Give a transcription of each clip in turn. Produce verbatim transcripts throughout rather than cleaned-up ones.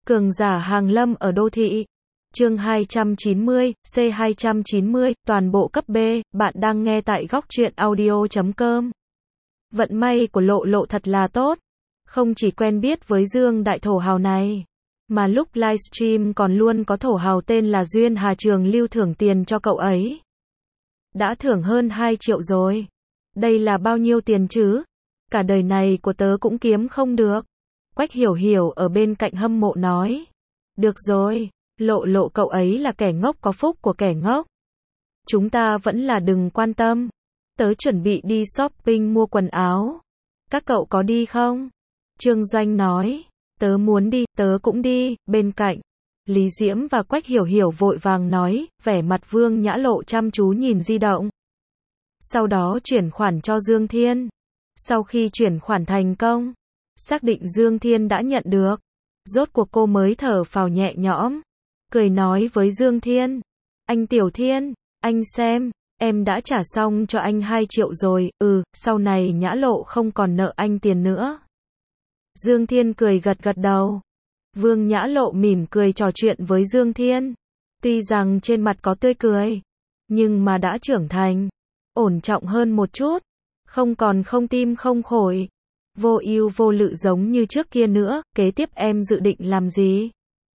Cường giả hàng lâm ở đô thị. Chương hai trăm chín mươi, C hai trăm chín mươi, toàn bộ cấp B, bạn đang nghe tại góc truyện audio chấm com. Vận may của Lộ Lộ thật là tốt. Không chỉ quen biết với Dương đại thổ hào này, mà lúc livestream còn luôn có thổ hào tên là Duyên Hà Trường Lưu thưởng tiền cho cậu ấy. Đã thưởng hơn hai triệu rồi. Đây là bao nhiêu tiền chứ? Cả đời này của tớ cũng kiếm không được. Quách Hiểu Hiểu ở bên cạnh hâm mộ nói. Được rồi, Lộ Lộ cậu ấy là kẻ ngốc có phúc của kẻ ngốc. Chúng ta vẫn là đừng quan tâm. Tớ chuẩn bị đi shopping mua quần áo. Các cậu có đi không? Trương Doanh nói. Tớ muốn đi, tớ cũng đi. Bên cạnh, Lý Diễm và Quách Hiểu Hiểu vội vàng nói, vẻ mặt Vương Nhã Lộ chăm chú nhìn di động. Sau đó chuyển khoản cho Dương Thiên. Sau khi chuyển khoản thành công, xác định Dương Thiên đã nhận được, rốt cuộc cô mới thở phào nhẹ nhõm, cười nói với Dương Thiên, anh Tiểu Thiên, anh xem, em đã trả xong cho anh hai triệu rồi, ừ, sau này Nhã Lộ không còn nợ anh tiền nữa. Dương Thiên cười gật gật đầu. Vương Nhã Lộ mỉm cười trò chuyện với Dương Thiên. Tuy rằng trên mặt có tươi cười, nhưng mà đã trưởng thành, ổn trọng hơn một chút, không còn không tim không phổi, vô ưu vô lự giống như trước kia nữa. Kế tiếp em dự định làm gì?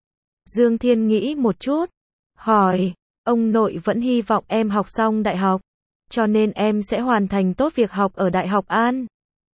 Dương Thiên nghĩ một chút, hỏi, ông nội vẫn hy vọng em học xong đại học, cho nên em sẽ hoàn thành tốt việc học ở Đại học An.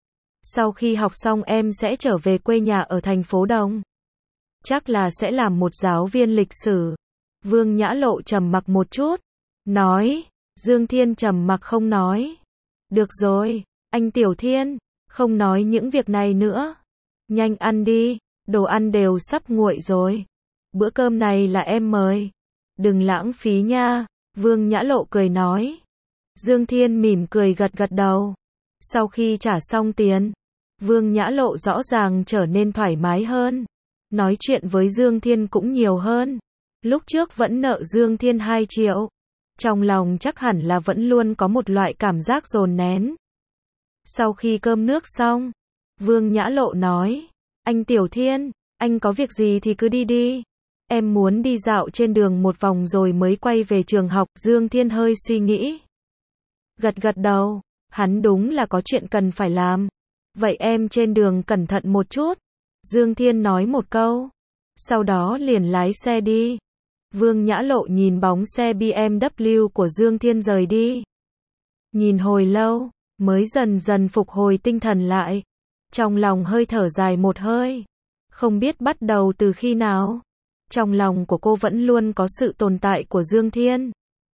Sau khi học xong em sẽ trở về quê nhà ở thành phố Đồng. Chắc là sẽ làm một giáo viên lịch sử. Vương Nhã Lộ trầm mặc một chút, nói. Dương Thiên trầm mặc không nói. Được rồi, anh Tiểu Thiên, không nói những việc này nữa. Nhanh ăn đi, đồ ăn đều sắp nguội rồi. Bữa cơm này là em mời. Đừng lãng phí nha, Vương Nhã Lộ cười nói. Dương Thiên mỉm cười gật gật đầu. Sau khi trả xong tiền, Vương Nhã Lộ rõ ràng trở nên thoải mái hơn. Nói chuyện với Dương Thiên cũng nhiều hơn. Lúc trước vẫn nợ Dương Thiên hai triệu. Trong lòng chắc hẳn là vẫn luôn có một loại cảm giác dồn nén. Sau khi cơm nước xong, Vương Nhã Lộ nói, anh Tiểu Thiên, anh có việc gì thì cứ đi đi. Em muốn đi dạo trên đường một vòng rồi mới quay về trường học. Dương Thiên hơi suy nghĩ. Gật gật đầu, hắn đúng là có chuyện cần phải làm. Vậy em trên đường cẩn thận một chút. Dương Thiên nói một câu. Sau đó liền lái xe đi. Vương Nhã Lộ nhìn bóng xe bê em vê của Dương Thiên rời đi. Nhìn hồi lâu, mới dần dần phục hồi tinh thần lại. Trong lòng hơi thở dài một hơi. Không biết bắt đầu từ khi nào. Trong lòng của cô vẫn luôn có sự tồn tại của Dương Thiên.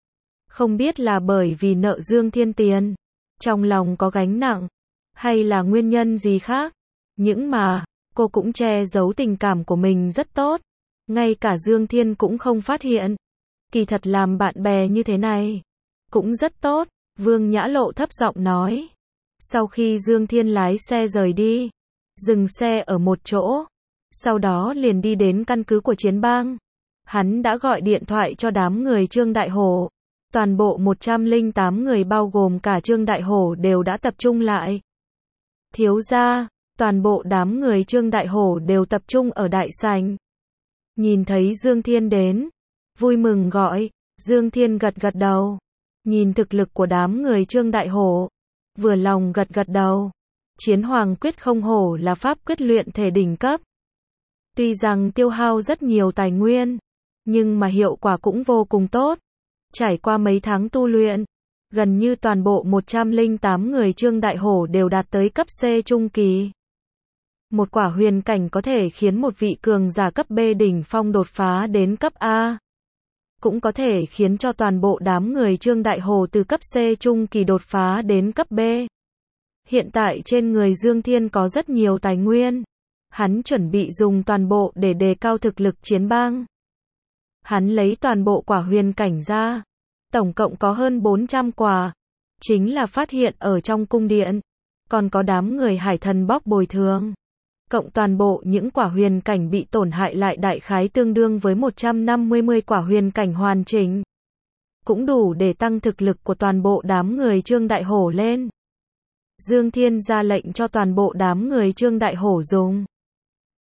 Không biết là bởi vì nợ Dương Thiên tiền, trong lòng có gánh nặng, hay là nguyên nhân gì khác. Nhưng mà, cô cũng che giấu tình cảm của mình rất tốt. Ngay cả Dương Thiên cũng không phát hiện. Kỳ thật làm bạn bè như thế này cũng rất tốt, Vương Nhã Lộ thấp giọng nói. Sau khi Dương Thiên lái xe rời đi, dừng xe ở một chỗ, sau đó liền đi đến căn cứ của Chiến Bang. Hắn đã gọi điện thoại cho đám người Trương Đại Hổ. Toàn bộ một trăm lẻ tám người bao gồm cả Trương Đại Hổ đều đã tập trung lại. Thiếu gia, toàn bộ đám người Trương Đại Hổ đều tập trung ở đại sảnh. Nhìn thấy Dương Thiên đến, vui mừng gọi. Dương Thiên gật gật đầu. Nhìn thực lực của đám người Trương Đại Hổ, vừa lòng gật gật đầu. Chiến Hoàng Quyết Không Hổ là pháp quyết luyện thể đỉnh cấp. Tuy rằng tiêu hao rất nhiều tài nguyên, nhưng mà hiệu quả cũng vô cùng tốt. Trải qua mấy tháng tu luyện, gần như toàn bộ một trăm lẻ tám người Trương Đại Hổ đều đạt tới cấp C trung kỳ. Một quả huyền cảnh có thể khiến một vị cường giả cấp B đỉnh phong đột phá đến cấp A. Cũng có thể khiến cho toàn bộ đám người Trương Đại Hổ từ cấp C trung kỳ đột phá đến cấp B. Hiện tại trên người Dương Thiên có rất nhiều tài nguyên. Hắn chuẩn bị dùng toàn bộ để đề cao thực lực Chiến Bang. Hắn lấy toàn bộ quả huyền cảnh ra. Tổng cộng có hơn bốn trăm quả. Chính là phát hiện ở trong cung điện. Còn có đám người hải thần bóc bồi thường. Cộng toàn bộ những quả huyền cảnh bị tổn hại lại đại khái tương đương với một trăm năm mươi quả huyền cảnh hoàn chỉnh. Cũng đủ để tăng thực lực của toàn bộ đám người Trương Đại Hổ lên. Dương Thiên ra lệnh cho toàn bộ đám người Trương Đại Hổ dùng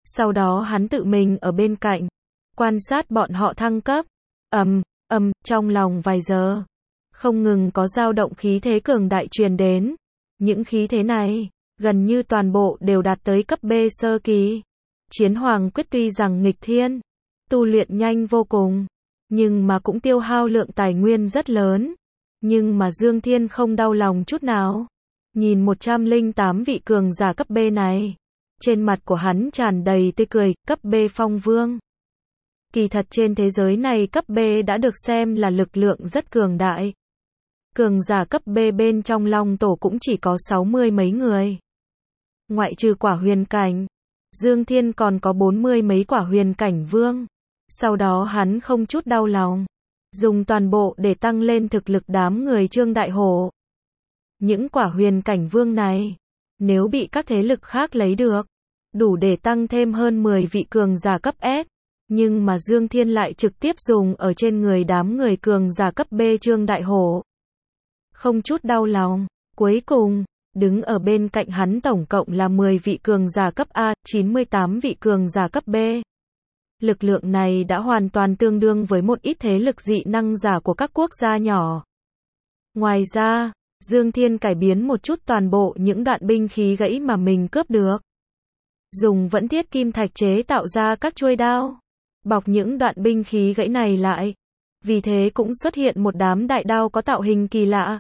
Sau đó hắn tự mình ở bên cạnh, quan sát bọn họ thăng cấp. Ầm, ầm, trong lòng vài giờ, không ngừng có dao động khí thế cường đại truyền đến. Những khí thế này, gần như toàn bộ đều đạt tới cấp B sơ kỳ. Chiến Hoàng Quyết tuy rằng nghịch thiên, tu luyện nhanh vô cùng, nhưng mà cũng tiêu hao lượng tài nguyên rất lớn. Nhưng mà Dương Thiên không đau lòng chút nào. Nhìn một trăm lẻ tám vị cường giả cấp B này, trên mặt của hắn tràn đầy tươi cười, cấp B phong vương. Kỳ thật trên thế giới này cấp B đã được xem là lực lượng rất cường đại. Cường giả cấp B bên trong Long Tổ cũng chỉ có sáu mươi mấy người. Ngoại trừ quả huyền cảnh, Dương Thiên còn có bốn mươi mấy quả huyền cảnh vương. Sau đó hắn không chút đau lòng, dùng toàn bộ để tăng lên thực lực đám người Trương Đại Hổ. Những quả huyền cảnh vương này, nếu bị các thế lực khác lấy được, đủ để tăng thêm hơn mười vị cường giả cấp S. Nhưng mà Dương Thiên lại trực tiếp dùng ở trên người đám người cường giả cấp B Trương Đại Hổ. Không chút đau lòng, cuối cùng, đứng ở bên cạnh hắn tổng cộng là mười vị cường giả cấp A, chín mươi tám vị cường giả cấp B. Lực lượng này đã hoàn toàn tương đương với một ít thế lực dị năng giả của các quốc gia nhỏ. Ngoài ra, Dương Thiên cải biến một chút toàn bộ những đoạn binh khí gãy mà mình cướp được. Dùng vẫn thiết kim thạch chế tạo ra các chuôi đao, bọc những đoạn binh khí gãy này lại. Vì thế cũng xuất hiện một đám đại đao có tạo hình kỳ lạ.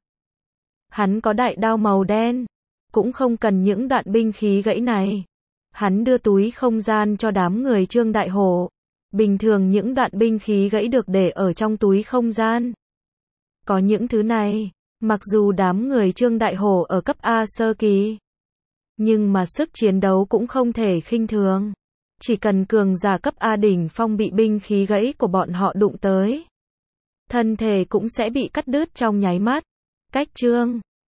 Hắn có đại đao màu đen, cũng không cần những đoạn binh khí gãy này. Hắn đưa túi không gian cho đám người Trương Đại Hổ. Bình thường những đoạn binh khí gãy được để ở trong túi không gian. Có những thứ này, mặc dù đám người Trương Đại Hổ ở cấp A sơ kỳ, nhưng mà sức chiến đấu cũng không thể khinh thường. Chỉ cần cường giả cấp A đỉnh phong bị binh khí gãy của bọn họ đụng tới, thân thể cũng sẽ bị cắt đứt trong nháy mắt. Cách chương